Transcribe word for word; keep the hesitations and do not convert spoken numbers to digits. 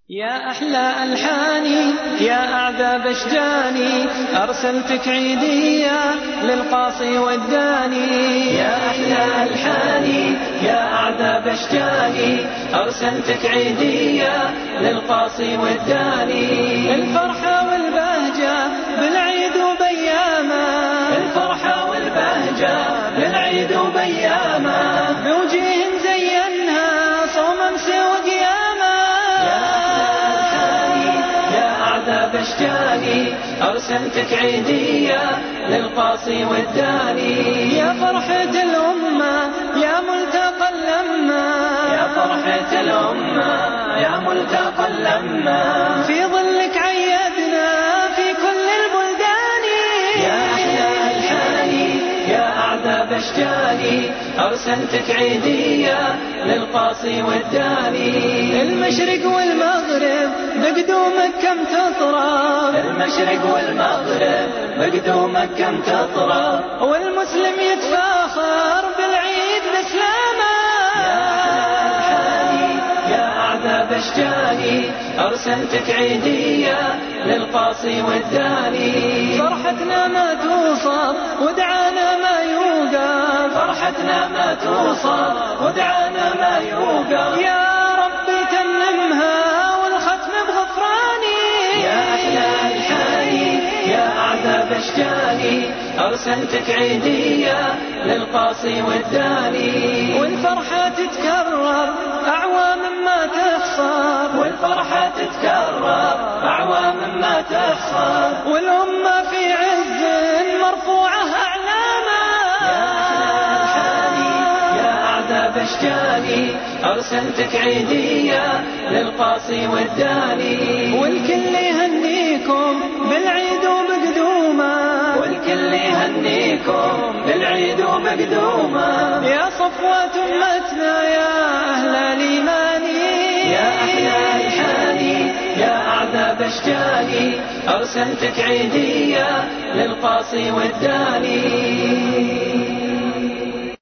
يا أحلى ألحاني يا أعذاب أشجاني أرسلتك عيدية للقاصي والداني. يا أحلى ألحاني يا أعذاب أشجاني أرسلتك عيدية للقاصي والداني. الفرحة والبهجة بالعيد وبيامه، الفرحة والبهجة بالعيد وبيامه، بوجيه زينها صوم أمس وقيامه. بشجاني أرسلتك عيدية للقاصي والداني. يا فرحة الأمة يا ملتقى اللمة، يا فرحة الأمة يا ملتقى اللمة، في ظلك عيدنا في كل البلدان. يا أحلى ألحاني يا أعذاب أشجاني أرسلتك عيدية للقاصي والداني. المشرق والمغرب بقدومك كم تطرب، المشرق والمغرب بقدومك كم تطرب، والمسلم يتفاخر بالعيد بسلامه. يا أعذاب أشجاني أرسلتك عيدية للقاصي والداني. فرحتنا ما توصف ودعانا ما يوقف، فرحتنا ما توصف ودعانا ما يوقف. يا ربي تممها والختم بغفراني. يا أحلى ألحاني يا أعذاب أشجاني أرسلتك عيدية للقاصي والداني. والفرحة تتكرر أعوام ما تخسر، والفرحة تتكرر أعوام ما تخسر، والأمة في عز مرفوعة أعلامه. بشجاني أرسلتك عيدية للقاصي والداني. والكل يهنيكم بالعيد وبقدومه، والكل يهنيكم بالعيد وبقدومه، يا صفوة أمتنا يا أهل الإيمان. يا أحلى ألحاني يا أعذاب أشجاني أرسلتك عيدية للقاصي والداني.